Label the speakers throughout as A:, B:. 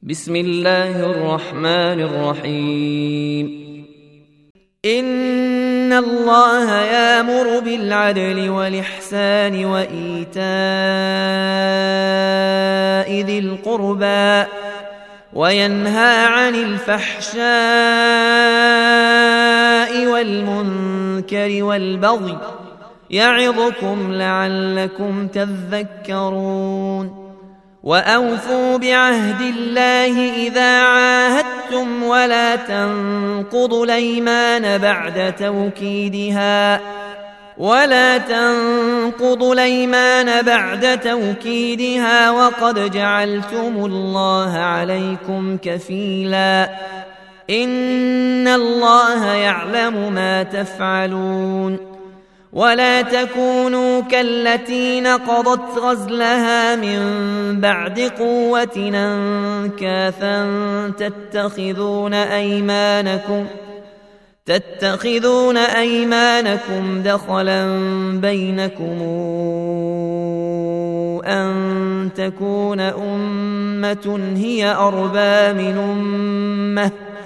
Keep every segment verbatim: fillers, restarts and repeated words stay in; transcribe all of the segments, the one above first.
A: بسم الله الرحمن الرحيم. إن الله يأمر بالعدل والإحسان وإيتاء ذي القربى وينهى عن الفحشاء والمنكر والبغي يعظكم لعلكم تذكرون. وأوفوا بعهد الله إذا عاهدتم ولا تنقضوا الأيمان بعد توكيدها ولا تنقضوا الأيمان بعد توكيدها وقد جعلتم الله عليكم كفيلا إن الله يعلم ما تفعلون. ولا تكونوا كالتي نقضت غزلها من بعد قوة أنكاثا تتخذون أيمانكم تتخذون أيمانكم دخلا بينكم أن تكون أمة هي أربى من أمة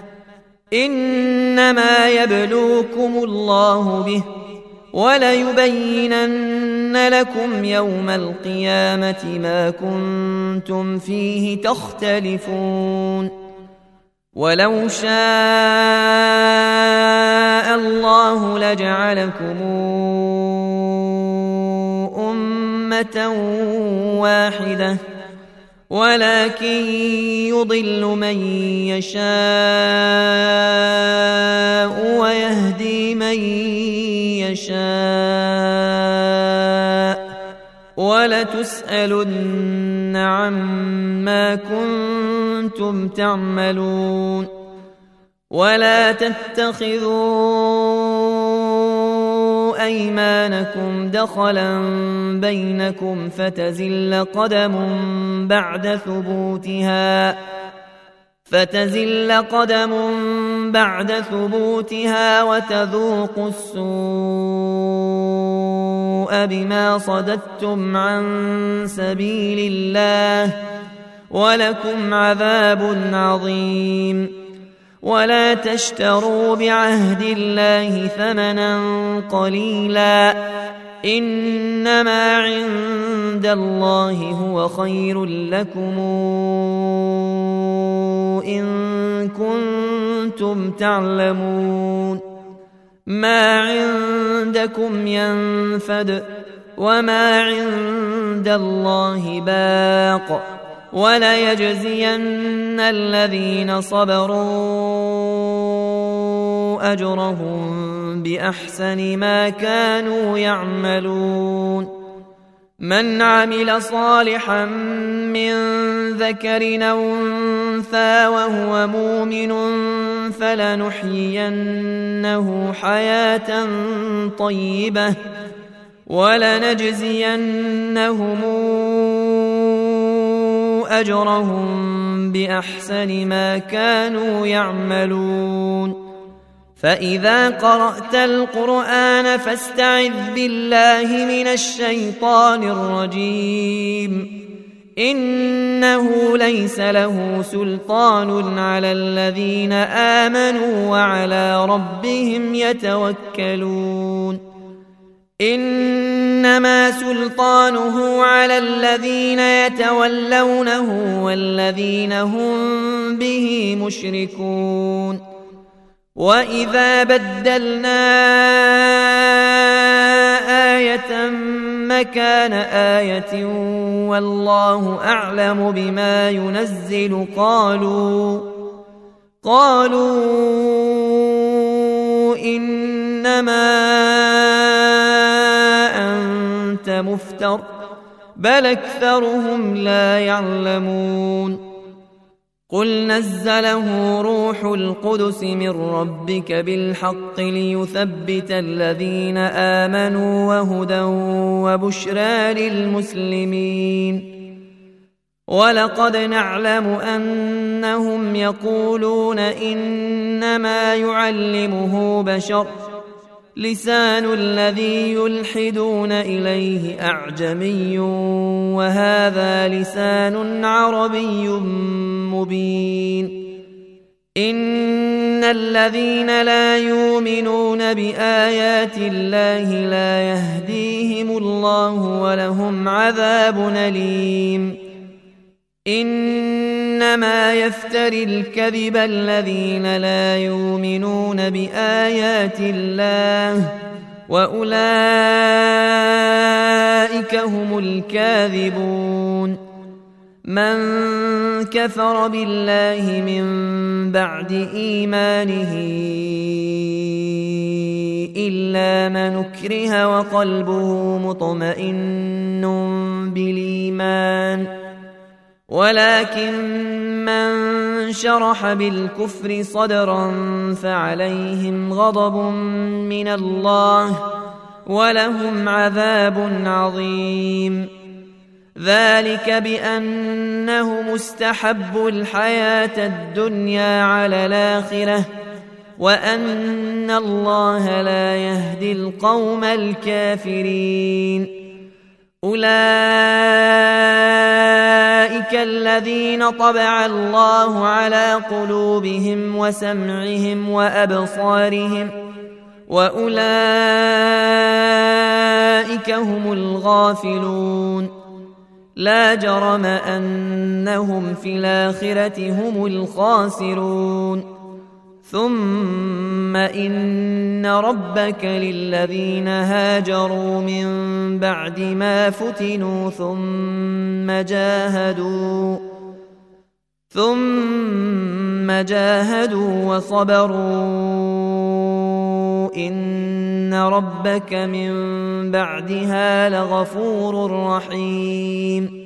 A: إنما يبلوكم الله به وليبينن لكم يوم القيامة ما كنتم فيه تختلفون. ولو شاء الله لجعلكم أمة واحدة ولكن يضل من يشاء ويهدي من يشاء ولتسألن عما كنتم تعملون. ولا تتخذوا أيمانكم دخلا بينكم فتزل قدم بعد ثبوتها فتزل قدم بعد ثبوتها وتذوقوا السوء بما صددتم عن سبيل الله ولكم عذاب عظيم. ولا تشتروا بعهد الله ثمنا قليلا إنما عند الله هو خير لكم إن كنتم تعلمون. ما عندكم ينفد وما عند الله باق وليجزين الذين صبروا أجرهم بأحسن ما كانوا يعملون. من عمل صالحا من ذكر أو أنثى وهو مؤمن فلنحيينه حياة طيبة ولنجزينهم أجرهم بأحسن ما كانوا يعملون. فإذا قرأت القرآن فاستعذ بالله من الشيطان الرجيم إنه ليس له سلطان على الذين آمنوا وعلى ربهم يتوكلون. إنما سلطانه على الذين يتولونه والذين هم به مشركون. وإذا بدلنا آية مكان آية والله أعلم بما ينزل قالوا قالوا إنما أنت مفتر بل أكثرهم لا يعلمون. قل نزله روح القدس من ربك بالحق ليثبت الذين آمنوا وهدى وبشرى للمسلمين. ولقد نعلم أنهم يقولون إنما يعلمه بشر لسان الذي يلحدون إليه أعجمي وهذا لسان عربي مبين إن الذين لا يؤمنون بآيات الله لا يهديهم الله ولهم عذاب أليم إنما يفتري الكذب الذين لا يؤمنون بآيات الله وأولئك هم الكاذبون من كفر بالله من بعد إيمانه إلا من أكره وقلبه مطمئن بالإيمان ولكن من شرح بالكفر صدرا فعليهم غضب من الله ولهم عذاب عظيم ذلك بأنه مستحب الحياة الدنيا على الآخرة وأن الله لا يهدي القوم الكافرين أولئك الذين طبع الله على قلوبهم وسمعهم وأبصارهم وأولئك هم الغافلون لا جرم أنهم في الآخرة هم الخاسرون ثم إن ربك للذين هاجروا من بعد ما فتنوا ثم جاهدوا ثم جاهدوا وصبروا إن ربك من بعدها لغفور رحيم